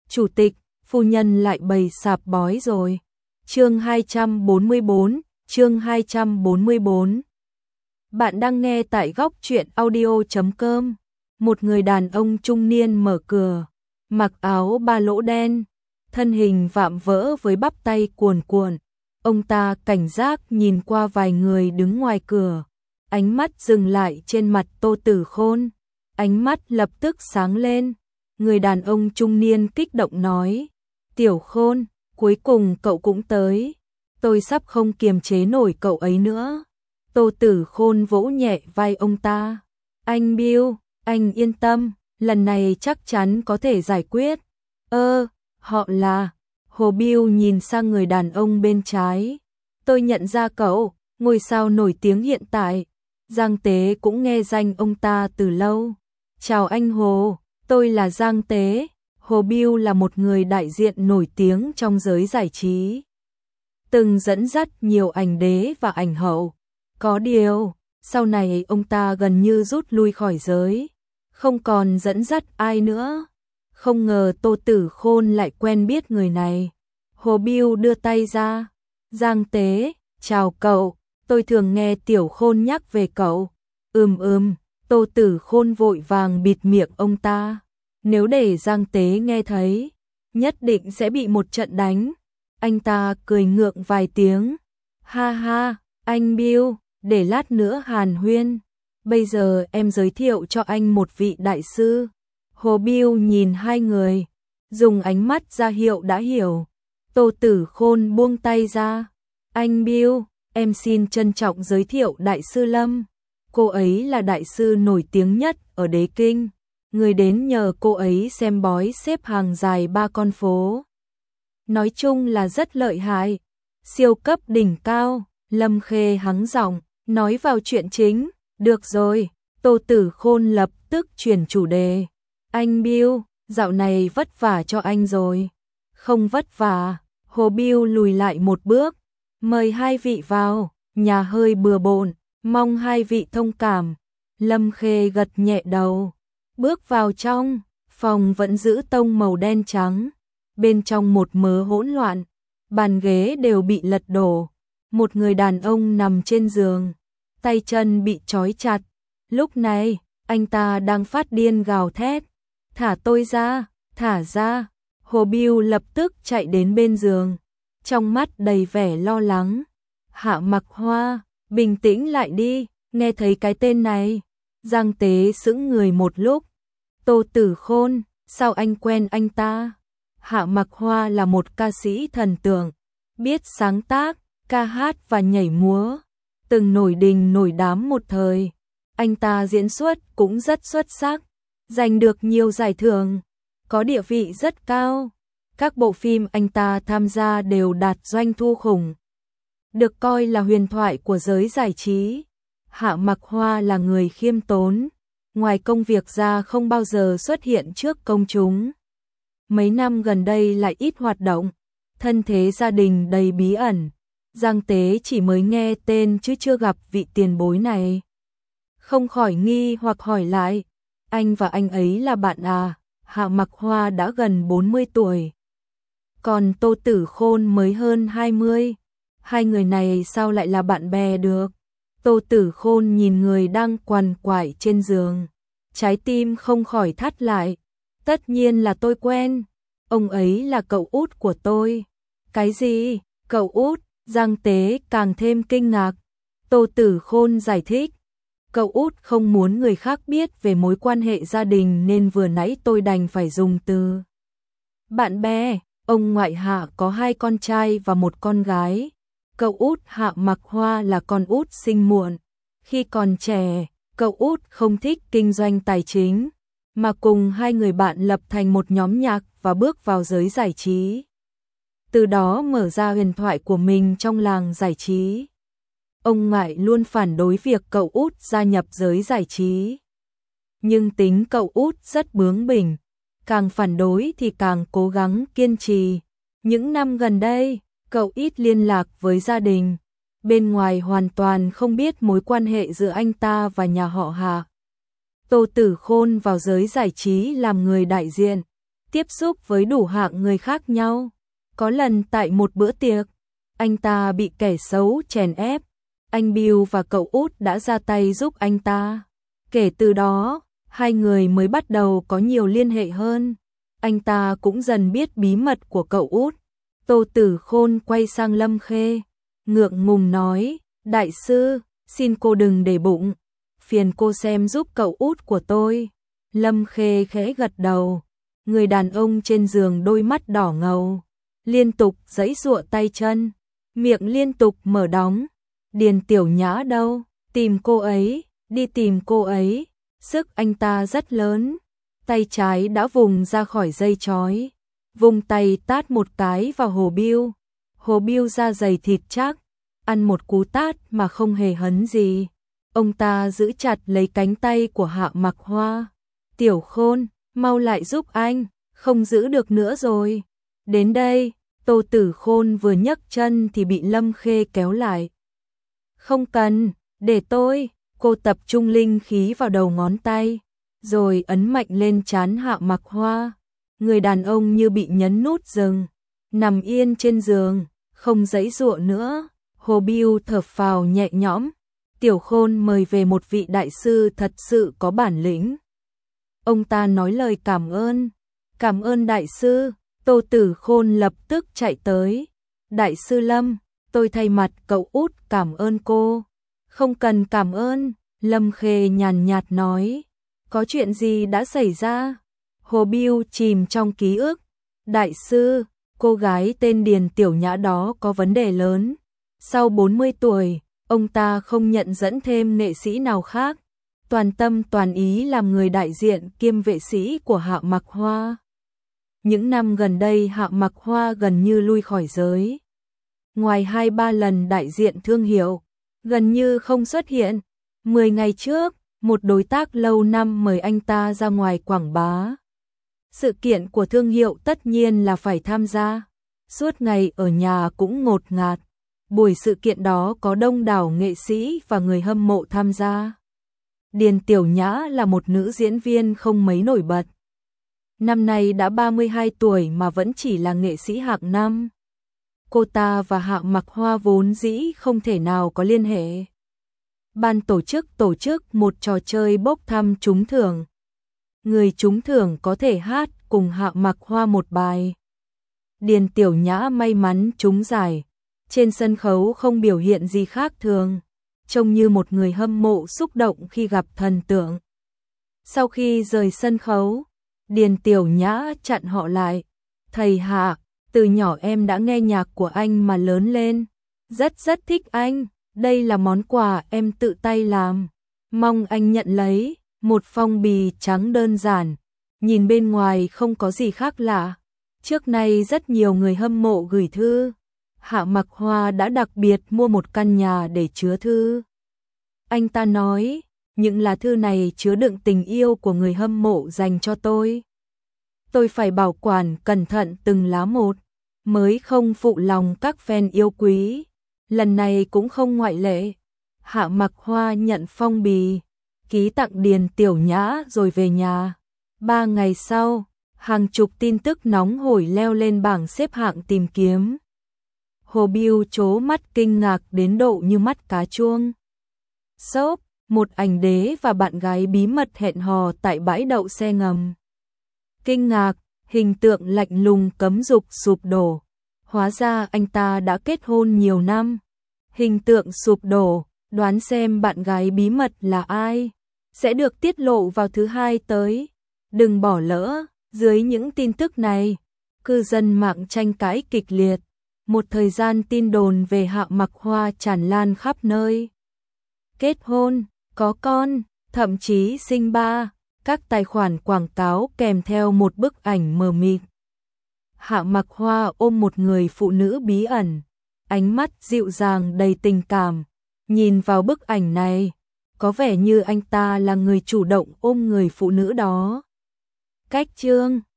chủ tịch, phu nhân lại bày sạp bói rồi. Chương 244, chương 244. Bạn đang nghe tại góc truyện audio.com. Một người đàn ông trung niên mở cửa, mặc áo ba lỗ đen, thân hình vạm vỡ với bắp tay cuồn cuộn. Ông ta cảnh giác nhìn qua vài người đứng ngoài cửa, ánh mắt dừng lại trên mặt Tô Tử Khôn, ánh mắt lập tức sáng lên. Người đàn ông trung niên kích động nói: "Tiểu Khôn, cuối cùng cậu cũng tới, tôi sắp không kiềm chế nổi cậu ấy nữa." Tô Tử Khôn vỗ nhẹ vai ông ta: "Anh Bill, anh yên tâm, lần này chắc chắn có thể giải quyết." Họ là..." Hồ Bill nhìn sang người đàn ông bên trái: "Tôi nhận ra cậu, ngôi sao nổi tiếng hiện tại." Giang Tế cũng nghe danh ông ta từ lâu. "Chào anh Hồ, tôi là Giang Tế." Hồ Bill là một người đại diện nổi tiếng trong giới giải trí, từng dẫn dắt nhiều ảnh đế và ảnh hậu. Có điều, sau này ông ta gần như rút lui khỏi giới, không còn dẫn dắt ai nữa. Không ngờ Tô Tử Khôn lại quen biết người này. Hồ Bill đưa tay ra: "Giang Tế, chào cậu, tôi thường nghe Tiểu Khôn nhắc về cậu." Tô Tử Khôn vội vàng bịt miệng ông ta. Nếu để Giang Tế nghe thấy, nhất định sẽ bị một trận đánh. Anh ta cười ngượng vài tiếng: "Ha ha, anh Bill, để lát nữa hàn huyên. Bây giờ em giới thiệu cho anh một vị đại sư." Hồ Bill nhìn hai người, dùng ánh mắt ra hiệu đã hiểu. Tô Tử Khôn buông tay ra: "Anh Bill, em xin trân trọng giới thiệu đại sư Lâm. Cô ấy là đại sư nổi tiếng nhất ở Đế Kinh. Người đến nhờ cô ấy xem bói xếp hàng dài 3 con phố. Nói chung là rất lợi hại, siêu cấp đỉnh cao." Lâm Khê hắng giọng, nói vào chuyện chính. "Được rồi." Tô Tử Khôn lập tức chuyển chủ đề: "Anh Bill, dạo này vất vả cho anh rồi." "Không vất vả." Hồ Bill lùi lại một bước: "Mời hai vị vào, nhà hơi bừa bộn, mong hai vị thông cảm." Lâm Khê gật nhẹ đầu. Bước vào trong, phòng vẫn giữ tông màu đen trắng. Bên trong một mớ hỗn loạn, bàn ghế đều bị lật đổ. Một người đàn ông nằm trên giường, tay chân bị trói chặt. Lúc này, anh ta đang phát điên gào thét: "Thả tôi ra, thả ra!" Hồ Bill lập tức chạy đến bên giường, trong mắt đầy vẻ lo lắng. "Hạ Mặc Hoa, bình tĩnh lại đi." Nghe thấy cái tên này, Giang Tế sững người một lúc. "Tô Tử Khôn, sao anh quen anh ta?" Hạ Mặc Hoa là một ca sĩ thần tượng, biết sáng tác, ca hát và nhảy múa, từng nổi đình nổi đám một thời. Anh ta diễn xuất cũng rất xuất sắc, giành được nhiều giải thưởng, có địa vị rất cao. Các bộ phim anh ta tham gia đều đạt doanh thu khủng, được coi là huyền thoại của giới giải trí. Hạ Mặc Hoa là người khiêm tốn, ngoài công việc ra không bao giờ xuất hiện trước công chúng. Mấy năm gần đây lại ít hoạt động, thân thế gia đình đầy bí ẩn. Giang Tế chỉ mới nghe tên chứ chưa gặp vị tiền bối này, không khỏi nghi hoặc hỏi lại: "Anh và anh ấy là bạn à?" Hạ Mặc Hoa đã gần 40 tuổi, còn Tô Tử Khôn mới hơn 20. Hai người này sao lại là bạn bè được? Tô Tử Khôn nhìn người đang quằn quại trên giường, trái tim không khỏi thắt lại. "Tất nhiên là tôi quen, ông ấy là cậu út của tôi." "Cái gì? Cậu út?" Giang Tế càng thêm kinh ngạc. Tô Tử Khôn giải thích: "Cậu út không muốn người khác biết về mối quan hệ gia đình nên vừa nãy tôi đành phải dùng từ bạn bè. Ông ngoại Hạ có 2 con trai và 1 con gái. Cậu út Hạ Mặc Hoa là con út sinh muộn. Khi còn trẻ, cậu út không thích kinh doanh tài chính, mà cùng 2 người bạn lập thành một nhóm nhạc và bước vào giới giải trí. Từ đó mở ra huyền thoại của mình trong làng giải trí. Ông ngoại luôn phản đối việc cậu út gia nhập giới giải trí, nhưng tính cậu út rất bướng bỉnh, càng phản đối thì càng cố gắng kiên trì. Những năm gần đây, cậu ít liên lạc với gia đình, bên ngoài hoàn toàn không biết mối quan hệ giữa anh ta và nhà họ Hạ." Tô Tử Khôn vào giới giải trí làm người đại diện, tiếp xúc với đủ hạng người khác nhau. Có lần tại một bữa tiệc, anh ta bị kẻ xấu chèn ép, anh Bill và cậu út đã ra tay giúp anh ta. Kể từ đó, hai người mới bắt đầu có nhiều liên hệ hơn. Anh ta cũng dần biết bí mật của cậu út. Tô Tử Khôn quay sang Lâm Khê, ngượng ngùng nói, đại sư, xin cô đừng để bụng, phiền cô xem giúp cậu út của tôi. Lâm Khê khẽ gật đầu, người đàn ông trên giường đôi mắt đỏ ngầu, liên tục giãy giụa tay chân, miệng liên tục mở đóng. Điền Tiểu Nhã đâu? Tìm cô ấy, đi tìm cô ấy. Sức anh ta rất lớn, tay trái đã vùng ra khỏi dây trói, vùng tay tát một cái vào Hồ Bill. Hồ Bill da dày thịt chắc, ăn một cú tát mà không hề hấn gì. Ông ta giữ chặt lấy cánh tay của Hạ Mặc Hoa. Tiểu Khôn, mau lại giúp anh, không giữ được nữa rồi. Đến đây, Tô Tử Khôn vừa nhấc chân thì bị Lâm Khê kéo lại. Không cần, để tôi. Cô tập trung linh khí vào đầu ngón tay, rồi ấn mạnh lên trán Hạ Mặc Hoa. Người đàn ông như bị nhấn nút dừng, nằm yên trên giường, không giãy giụa nữa. Hồ Bill thở phào nhẹ nhõm. Tiểu Khôn mời về một vị đại sư thật sự có bản lĩnh. Ông ta nói lời cảm ơn đại sư. Tô Tử Khôn lập tức chạy tới. Đại sư Lâm, tôi thay mặt cậu út cảm ơn cô. Không cần cảm ơn, Lâm Khê nhàn nhạt nói. Có chuyện gì đã xảy ra? Hồ Bill chìm trong ký ức. Đại sư, cô gái tên Điền Tiểu Nhã đó có vấn đề lớn. Sau 40 tuổi, ông ta không nhận dẫn thêm nghệ sĩ nào khác. Toàn tâm toàn ý làm người đại diện kiêm vệ sĩ của Hạ Mặc Hoa. Những năm gần đây Hạ Mặc Hoa gần như lui khỏi giới. Ngoài 2-3 lần đại diện thương hiệu, gần như không xuất hiện. 10 ngày trước, một đối tác lâu năm mời anh ta ra ngoài quảng bá. Sự kiện của thương hiệu tất nhiên là phải tham gia. Suốt ngày ở nhà cũng ngột ngạt. Buổi sự kiện đó có đông đảo nghệ sĩ và người hâm mộ tham gia. Điền Tiểu Nhã là một nữ diễn viên không mấy nổi bật. Năm nay đã 32 tuổi mà vẫn chỉ là nghệ sĩ hạng năm. Cô ta và Hạ Mặc Hoa vốn dĩ không thể nào có liên hệ. Ban tổ chức một trò chơi bốc thăm trúng thưởng. Người trúng thưởng có thể hát cùng Hạ Mặc Hoa một bài. Điền Tiểu Nhã may mắn trúng giải. Trên sân khấu không biểu hiện gì khác thường, trông như một người hâm mộ xúc động khi gặp thần tượng. Sau khi rời sân khấu, Điền Tiểu Nhã chặn họ lại. Thầy Hạ, từ nhỏ em đã nghe nhạc của anh mà lớn lên. Rất thích anh, đây là món quà em tự tay làm. Mong anh nhận lấy, một phong bì trắng đơn giản. Nhìn bên ngoài không có gì khác lạ. Trước nay rất nhiều người hâm mộ gửi thư. Hạ Mặc Hoa đã đặc biệt mua một căn nhà để chứa thư. Anh ta nói, những lá thư này chứa đựng tình yêu của người hâm mộ dành cho tôi. Tôi phải bảo quản cẩn thận từng lá một, mới không phụ lòng các fan yêu quý. Lần này cũng không ngoại lệ. Hạ Mặc Hoa nhận phong bì, ký tặng Điền Tiểu Nhã rồi về nhà. 3 ngày sau, hàng chục tin tức nóng hổi leo lên bảng xếp hạng tìm kiếm. Hồ Bill trố mắt kinh ngạc đến độ như mắt cá chuông. Shop, một ảnh đế và bạn gái bí mật hẹn hò tại bãi đậu xe ngầm. Kinh ngạc, hình tượng lạnh lùng cấm dục sụp đổ. Hóa ra anh ta đã kết hôn nhiều năm. Hình tượng sụp đổ, đoán xem bạn gái bí mật là ai. Sẽ được tiết lộ vào thứ Hai tới. Đừng bỏ lỡ, dưới những tin tức này, cư dân mạng tranh cãi kịch liệt. Một thời gian tin đồn về Hạ Mặc Hoa tràn lan khắp nơi. Kết hôn, có con, thậm chí sinh ba, các tài khoản quảng cáo kèm theo một bức ảnh mờ mịt. Hạ Mặc Hoa ôm một người phụ nữ bí ẩn, ánh mắt dịu dàng đầy tình cảm. Nhìn vào bức ảnh này, có vẻ như anh ta là người chủ động ôm người phụ nữ đó. Cách chương